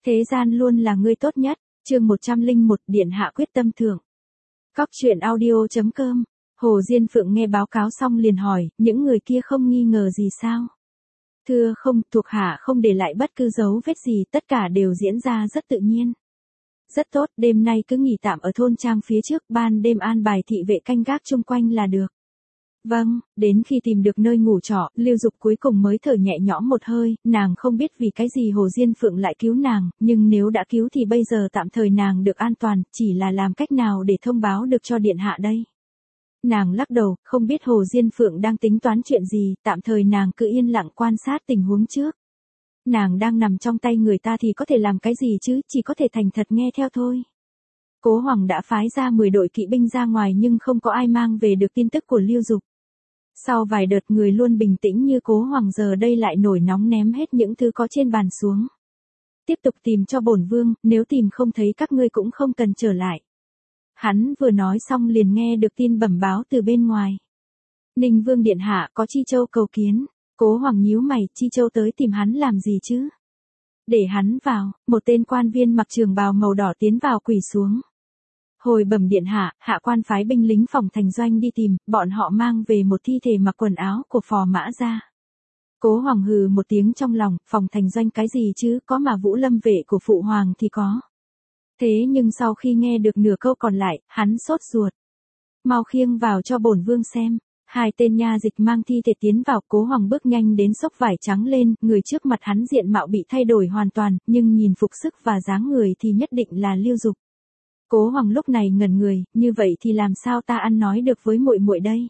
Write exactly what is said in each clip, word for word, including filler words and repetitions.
Thế gian luôn là người tốt nhất. Chương một trăm lẻ một Điện hạ quyết tâm thưởng. Cóc truyện audio chấm com. Hồ Diên Phượng nghe báo cáo xong liền hỏi, những người kia không nghi ngờ gì sao? Thưa không, thuộc hạ không để lại bất cứ dấu vết gì, tất cả đều diễn ra rất tự nhiên. Rất tốt, đêm nay cứ nghỉ tạm ở thôn trang phía trước, ban đêm an bài thị vệ canh gác chung quanh là được. Vâng, đến khi tìm được nơi ngủ trọ, Lưu Dục cuối cùng mới thở nhẹ nhõm một hơi, nàng không biết vì cái gì Hồ Diên Phượng lại cứu nàng, nhưng nếu đã cứu thì bây giờ tạm thời nàng được an toàn, chỉ là làm cách nào để thông báo được cho điện hạ đây. Nàng lắc đầu, không biết Hồ Diên Phượng đang tính toán chuyện gì, tạm thời nàng cứ yên lặng quan sát tình huống trước. Nàng đang nằm trong tay người ta thì có thể làm cái gì chứ, chỉ có thể thành thật nghe theo thôi. Cố Hoàng đã phái ra mười đội kỵ binh ra ngoài nhưng không có ai mang về được tin tức của Lưu Dục. Sau vài đợt người luôn bình tĩnh như Cố Hoàng giờ đây lại nổi nóng ném hết những thứ có trên bàn xuống. Tiếp tục tìm cho bổn vương, nếu tìm không thấy các ngươi cũng không cần trở lại. Hắn vừa nói xong liền nghe được tin bẩm báo từ bên ngoài. Ninh Vương điện hạ có Chi Châu cầu kiến. Cố Hoàng nhíu mày, Chi Châu tới tìm hắn làm gì chứ? Để hắn vào, một tên quan viên mặc trường bào màu đỏ tiến vào quỳ xuống. Hồi bẩm điện hạ, hạ quan phái binh lính phòng thành doanh đi tìm, bọn họ mang về một thi thể mặc quần áo của phò mã ra. Cố Hoàng hừ một tiếng trong lòng, phòng thành doanh cái gì chứ, có mà Vũ Lâm vệ của phụ hoàng thì có. Thế nhưng sau khi nghe được nửa câu còn lại, hắn sốt ruột. Mau khiêng vào cho bổn vương xem. Hai tên nha dịch mang thi thể tiến vào, Cố Hoàng bước nhanh đến xốc vải trắng lên, người trước mặt hắn diện mạo bị thay đổi hoàn toàn, nhưng nhìn phục sức và dáng người thì nhất định là Lưu Dục. Cố Hoàng lúc này ngẩn người, như vậy thì làm sao ta ăn nói được với muội muội đây?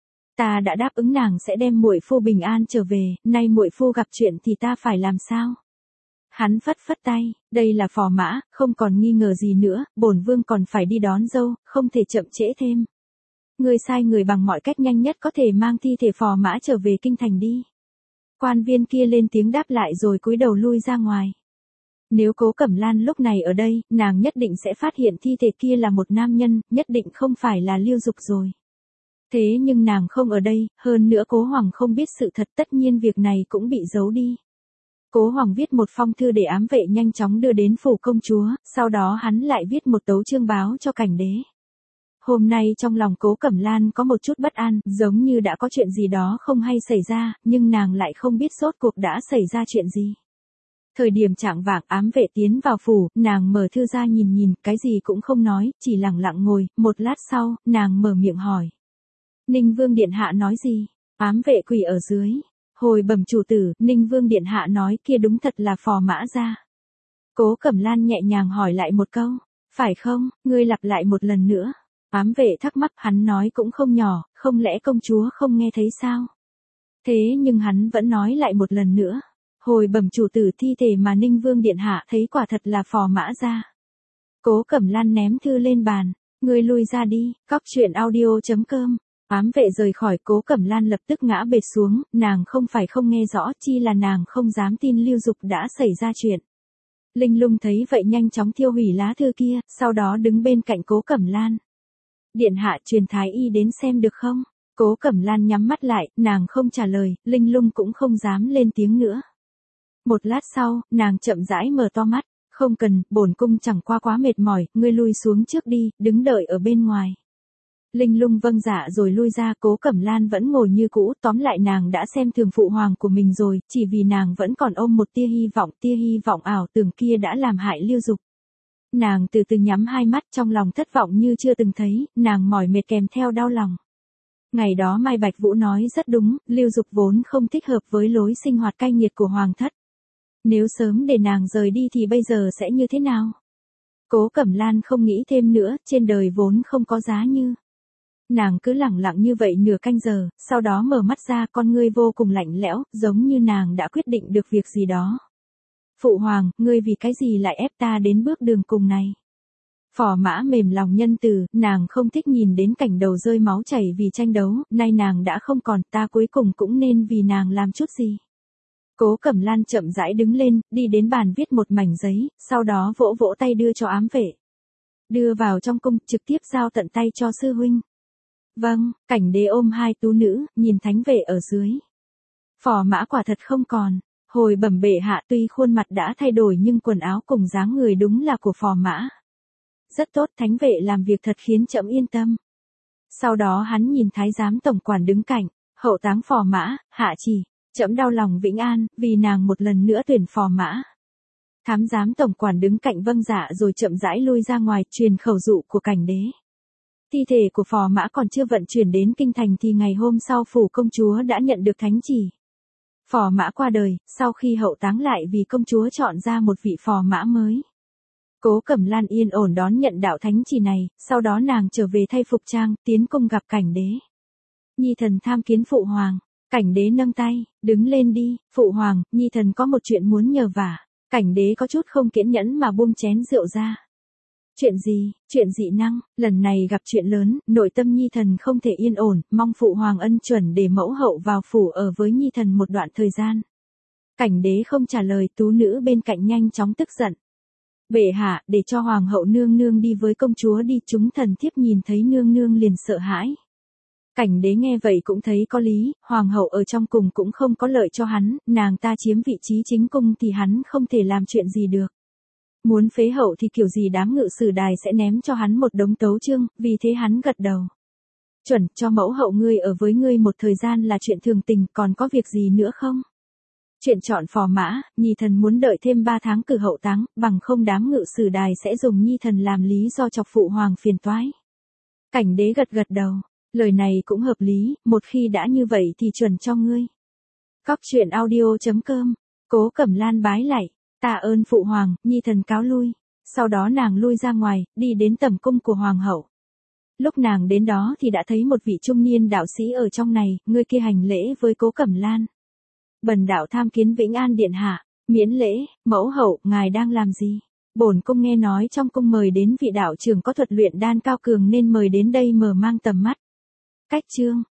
Ta đã đáp ứng nàng sẽ đem muội phu bình an trở về, nay muội phu gặp chuyện thì ta phải làm sao? Hắn phất phất tay, đây là phò mã, không còn nghi ngờ gì nữa, bổn vương còn phải đi đón dâu, không thể chậm trễ thêm. Ngươi sai người bằng mọi cách nhanh nhất có thể mang thi thể phò mã trở về kinh thành đi. Quan viên kia lên tiếng đáp lại rồi cúi đầu lui ra ngoài. Nếu Cố Cẩm Lan lúc này ở đây, nàng nhất định sẽ phát hiện thi thể kia là một nam nhân, nhất định không phải là Lưu Dục rồi. Thế nhưng nàng không ở đây, hơn nữa Cố Hoàng không biết sự thật, tất nhiên việc này cũng bị giấu đi. Cố Hoàng viết một phong thư để ám vệ nhanh chóng đưa đến phủ công chúa, sau đó hắn lại viết một tấu chương báo cho cảnh đế. Hôm nay trong lòng Cố Cẩm Lan có một chút bất an, giống như đã có chuyện gì đó không hay xảy ra, nhưng nàng lại không biết rốt cuộc đã xảy ra chuyện gì. Thời điểm chạng vạng ám vệ tiến vào phủ, nàng mở thư ra nhìn nhìn, cái gì cũng không nói, chỉ lặng lặng ngồi, một lát sau, nàng mở miệng hỏi. Ninh Vương điện hạ nói gì? Ám vệ quỳ ở dưới. Hồi bẩm chủ tử, Ninh Vương điện hạ nói kia đúng thật là phò mã ra. Cố Cẩm Lan nhẹ nhàng hỏi lại một câu. Phải không, ngươi lặp lại một lần nữa. Ám vệ thắc mắc, hắn nói cũng không nhỏ, không lẽ công chúa không nghe thấy sao? Thế nhưng hắn vẫn nói lại một lần nữa. Hồi bẩm chủ tử, thi thể mà Ninh Vương điện hạ thấy quả thật là phò mã ra. Cố Cẩm Lan ném thư lên bàn. Ngươi lui ra đi, cóc truyện audio chấm com. Ám vệ rời khỏi, Cố Cẩm Lan lập tức ngã bệt xuống, nàng không phải không nghe rõ, chi là nàng không dám tin Lưu Dục đã xảy ra chuyện. Linh Lung thấy vậy nhanh chóng thiêu hủy lá thư kia, sau đó đứng bên cạnh Cố Cẩm Lan. Điện hạ truyền thái y đến xem được không? Cố Cẩm Lan nhắm mắt lại, nàng không trả lời, Linh Lung cũng không dám lên tiếng nữa. Một lát sau, nàng chậm rãi mở to mắt, không cần, bổn cung chẳng qua quá mệt mỏi, ngươi lui xuống trước đi, đứng đợi ở bên ngoài. Linh Lung vâng dạ rồi lui ra, Cố Cẩm Lan vẫn ngồi như cũ, tóm lại nàng đã xem thường phụ hoàng của mình rồi, chỉ vì nàng vẫn còn ôm một tia hy vọng, tia hy vọng ảo tưởng kia đã làm hại Lưu Dục. Nàng từ từ nhắm hai mắt, trong lòng thất vọng như chưa từng thấy, nàng mỏi mệt kèm theo đau lòng. Ngày đó Mai Bạch Vũ nói rất đúng, Lưu Dục vốn không thích hợp với lối sinh hoạt cay nghiệt của hoàng thất. Nếu sớm để nàng rời đi thì bây giờ sẽ như thế nào? Cố Cẩm Lan không nghĩ thêm nữa, trên đời vốn không có giá như. Nàng cứ lẳng lặng như vậy nửa canh giờ, sau đó mở mắt ra, con ngươi vô cùng lạnh lẽo, giống như nàng đã quyết định được việc gì đó. Phụ hoàng, ngươi vì cái gì lại ép ta đến bước đường cùng này? Phò mã mềm lòng nhân từ, nàng không thích nhìn đến cảnh đầu rơi máu chảy vì tranh đấu, nay nàng đã không còn, ta cuối cùng cũng nên vì nàng làm chút gì. Cố Cẩm Lan chậm rãi đứng lên, đi đến bàn viết một mảnh giấy, sau đó vỗ vỗ tay đưa cho ám vệ. Đưa vào trong cung, trực tiếp giao tận tay cho sư huynh. Vâng, cảnh đế ôm hai tú nữ, nhìn thánh vệ ở dưới. Phò mã quả thật không còn. Hồi bẩm bệ hạ, tuy khuôn mặt đã thay đổi nhưng quần áo cùng dáng người đúng là của phò mã. Rất tốt, thánh vệ làm việc thật khiến trẫm yên tâm. Sau đó hắn nhìn thái giám tổng quản đứng cạnh, hậu táng phò mã, hạ chỉ, trẫm đau lòng Vĩnh An, vì nàng một lần nữa tuyển phò mã. Thám giám tổng quản đứng cạnh vâng dạ rồi chậm rãi lui ra ngoài, truyền khẩu dụ của cảnh đế. Thi thể của phò mã còn chưa vận chuyển đến kinh thành thì ngày hôm sau phủ công chúa đã nhận được thánh chỉ. Phò mã qua đời, sau khi hậu táng lại vì công chúa chọn ra một vị phò mã mới. Cố Cẩm Lan yên ổn đón nhận đạo thánh chỉ này, sau đó nàng trở về thay phục trang, tiến cung gặp cảnh đế. Nhi thần tham kiến phụ hoàng. Cảnh đế nâng tay, đứng lên đi, phụ hoàng, nhi thần có một chuyện muốn nhờ vả. Cảnh đế có chút không kiên nhẫn mà buông chén rượu ra. Chuyện gì, chuyện dị năng, lần này gặp chuyện lớn, nội tâm nhi thần không thể yên ổn, mong phụ hoàng ân chuẩn để mẫu hậu vào phủ ở với nhi thần một đoạn thời gian. Cảnh đế không trả lời, tú nữ bên cạnh nhanh chóng tức giận. Bệ hạ, để cho hoàng hậu nương nương đi với công chúa đi, chúng thần thiếp nhìn thấy nương nương liền sợ hãi. Cảnh đế nghe vậy cũng thấy có lý, hoàng hậu ở trong cung cũng không có lợi cho hắn, nàng ta chiếm vị trí chính cung thì hắn không thể làm chuyện gì được. Muốn phế hậu thì kiểu gì đám ngự sử đài sẽ ném cho hắn một đống tấu chương, vì thế hắn gật đầu. Chuẩn, cho mẫu hậu ngươi ở với ngươi một thời gian là chuyện thường tình, còn có việc gì nữa không? Chuyện chọn phò mã, nhi thần muốn đợi thêm ba tháng cử hậu táng, bằng không đám ngự sử đài sẽ dùng nhi thần làm lý do chọc phụ hoàng phiền toái. Cảnh đế gật gật đầu, lời này cũng hợp lý, một khi đã như vậy thì chuẩn cho ngươi. Cóc truyện audio chấm com, Cố Cẩm Lan bái lạy, tạ ơn phụ hoàng, nhi thần cáo lui. Sau đó nàng lui ra ngoài, đi đến tẩm cung của hoàng hậu. Lúc nàng đến đó thì đã thấy một vị trung niên đạo sĩ ở trong này, người kia hành lễ với Cố Cẩm Lan. Bần đạo tham kiến Vĩnh An điện hạ, miễn lễ, mẫu hậu, ngài đang làm gì? Bổn cung nghe nói trong cung mời đến vị đạo trưởng có thuật luyện đan cao cường nên mời đến đây mở mang tầm mắt. Cách chương,